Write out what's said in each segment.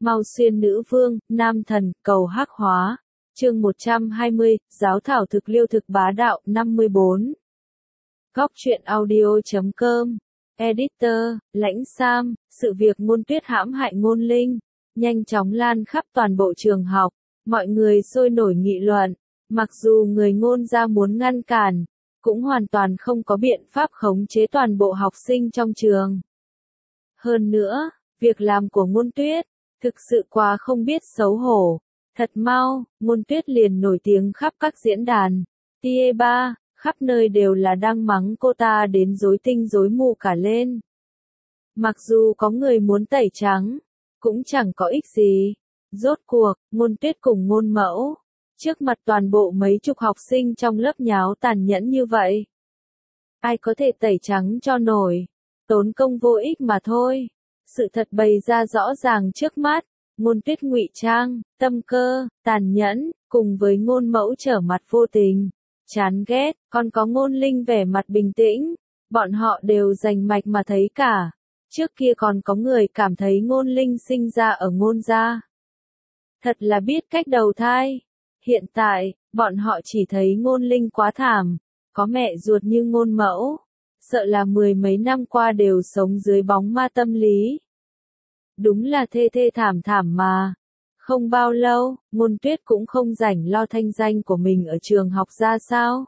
Mau Xuyên Nữ Vương, Nam Thần, Cầu Hắc Hóa. Chương 120, Giáo thảo thực liêu thực bá đạo, 54. Góc truyện audio.com. Editor, Lãnh Sam, sự việc Ngôn Tuyết hãm hại Ngôn Linh, nhanh chóng lan khắp toàn bộ trường học, mọi người sôi nổi nghị luận, mặc dù người Ngôn gia muốn ngăn cản, cũng hoàn toàn không có biện pháp khống chế toàn bộ học sinh trong trường. Hơn nữa, việc làm của Ngôn Tuyết, thực sự quá không biết xấu hổ. Thật mau, Ngôn Tuyết liền nổi tiếng khắp các diễn đàn, TA3, khắp nơi đều là đang mắng cô ta đến rối tinh rối mù cả lên. Mặc dù có người muốn tẩy trắng, cũng chẳng có ích gì. Rốt cuộc, Ngôn Tuyết cùng Ngôn Mẫu, trước mặt toàn bộ mấy chục học sinh trong lớp nháo tàn nhẫn như vậy. Ai có thể tẩy trắng cho nổi, tốn công vô ích mà thôi. Sự thật bày ra rõ ràng trước mắt, Ngôn Tuyết ngụy trang, tâm cơ, tàn nhẫn, cùng với Ngôn Mẫu trở mặt vô tình, chán ghét, còn có Ngôn Linh vẻ mặt bình tĩnh, bọn họ đều rành mạch mà thấy cả. Trước kia còn có người cảm thấy Ngôn Linh sinh ra ở Ngôn gia, thật là biết cách đầu thai. Hiện tại, bọn họ chỉ thấy Ngôn Linh quá thảm, có mẹ ruột như Ngôn Mẫu, sợ là mười mấy năm qua đều sống dưới bóng ma tâm lý. Đúng là thê thê thảm thảm mà. Không bao lâu, Ngôn Tuyết cũng không rảnh lo thanh danh của mình ở trường học ra sao.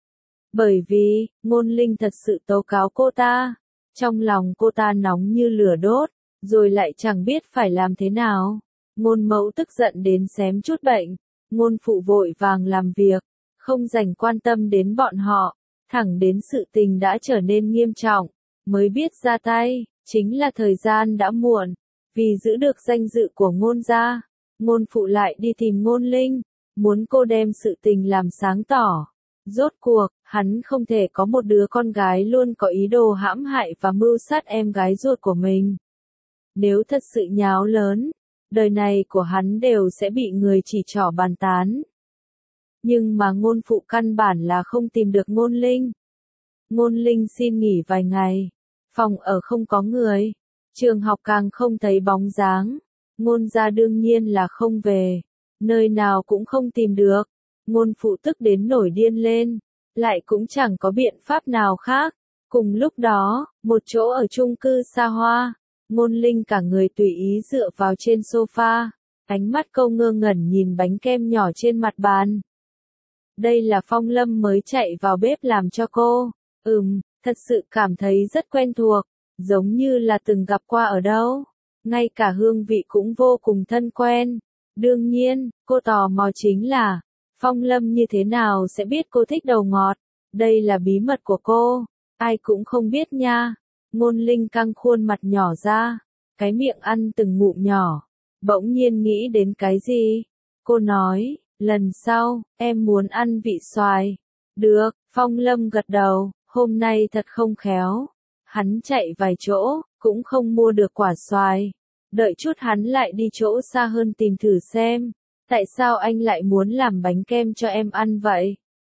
Bởi vì, Ngôn Linh thật sự tố cáo cô ta. Trong lòng cô ta nóng như lửa đốt, rồi lại chẳng biết phải làm thế nào. Ngôn Mẫu tức giận đến xém chút bệnh. Ngôn phụ vội vàng làm việc, không dành quan tâm đến bọn họ. Thẳng đến sự tình đã trở nên nghiêm trọng, mới biết ra tay, chính là thời gian đã muộn. Vì giữ được danh dự của Ngôn gia, Ngôn phụ lại đi tìm Ngôn Linh, muốn cô đem sự tình làm sáng tỏ. Rốt cuộc, hắn không thể có một đứa con gái luôn có ý đồ hãm hại và mưu sát em gái ruột của mình. Nếu thật sự nháo lớn, đời này của hắn đều sẽ bị người chỉ trỏ bàn tán. Nhưng mà Ngôn phụ căn bản là không tìm được Ngôn Linh. Ngôn Linh xin nghỉ vài ngày, phòng ở không có người, trường học càng không thấy bóng dáng. Ngôn gia đương nhiên là không về, nơi nào cũng không tìm được. Ngôn phụ tức đến nổi điên lên, lại cũng chẳng có biện pháp nào khác. Cùng lúc đó, một chỗ ở chung cư xa hoa, Ngôn Linh cả người tùy ý dựa vào trên sofa, ánh mắt câu ngơ ngẩn nhìn bánh kem nhỏ trên mặt bàn. Đây là Phong Lâm mới chạy vào bếp làm cho cô. Thật sự cảm thấy rất quen thuộc, giống như là từng gặp qua ở đâu. Ngay cả hương vị cũng vô cùng thân quen. Đương nhiên, cô tò mò chính là, Phong Lâm như thế nào sẽ biết cô thích đầu ngọt. Đây là bí mật của cô, ai cũng không biết nha. Ngôn Linh căng khuôn mặt nhỏ ra, cái miệng ăn từng ngụm nhỏ, bỗng nhiên nghĩ đến cái gì. Cô nói, lần sau, em muốn ăn vị xoài. Được, Phong Lâm gật đầu, hôm nay thật không khéo. Hắn chạy vài chỗ, cũng không mua được quả xoài. Đợi chút hắn lại đi chỗ xa hơn tìm thử xem. Tại sao anh lại muốn làm bánh kem cho em ăn vậy?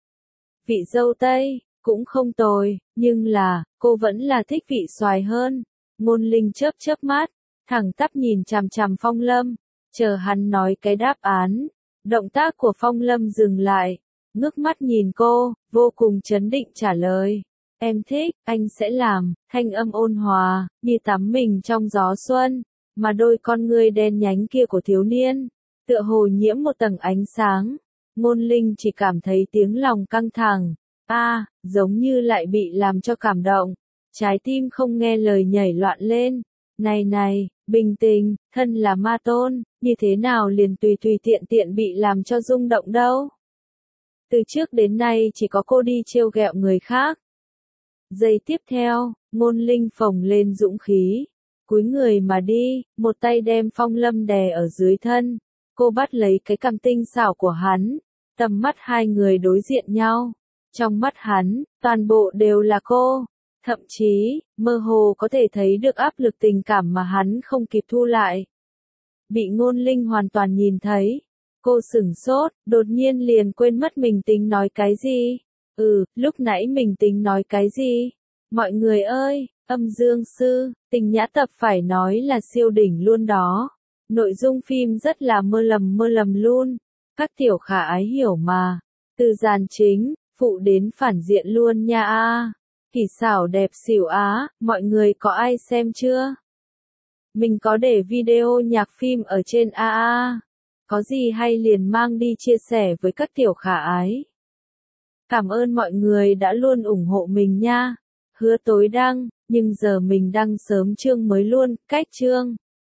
Vị dâu tây, cũng không tồi, nhưng là, cô vẫn là thích vị xoài hơn. Ngôn Linh chớp chớp mắt, thẳng tắp nhìn chằm chằm Phong Lâm, chờ hắn nói cái đáp án. Động tác của Phong Lâm dừng lại, ngước mắt nhìn cô, vô cùng trấn định trả lời. Em thích, anh sẽ làm. Thanh âm ôn hòa, như tắm mình trong gió xuân, mà đôi con ngươi đen nhánh kia của thiếu niên, tựa hồ nhiễm một tầng ánh sáng. Ngôn Linh chỉ cảm thấy tiếng lòng căng thẳng, giống như lại bị làm cho cảm động. Trái tim không nghe lời nhảy loạn lên. Này, bình tĩnh, thân là ma tôn, như thế nào liền tùy tiện tiện bị làm cho rung động đâu. Từ trước đến nay chỉ có cô đi trêu ghẹo người khác. Giây tiếp theo, Ngôn Linh phồng lên dũng khí, cúi người mà đi, một tay đem Phong Lâm đè ở dưới thân. Cô bắt lấy cái cằm tinh xảo của hắn, tầm mắt hai người đối diện nhau. Trong mắt hắn, toàn bộ đều là cô. Thậm chí, mơ hồ có thể thấy được áp lực tình cảm mà hắn không kịp thu lại. Bị Ngôn Linh hoàn toàn nhìn thấy. Cô sửng sốt, đột nhiên liền quên mất mình tính nói cái gì. Lúc nãy mình tính nói cái gì? Mọi người ơi, âm dương sư, Tình Nhã Tập phải nói là siêu đỉnh luôn đó. Nội dung phim rất là mơ lầm luôn. Các tiểu khả ái hiểu mà. Từ dàn chính, phụ đến phản diện luôn nha a. Kỹ xảo đẹp xỉu á, mọi người có ai xem chưa? Mình có để video nhạc phim ở trên AA. Có gì hay liền mang đi chia sẻ với các tiểu khả ái. Cảm ơn mọi người đã luôn ủng hộ mình nha. Hứa tối đăng, nhưng giờ mình đăng sớm chương mới luôn, cách chương.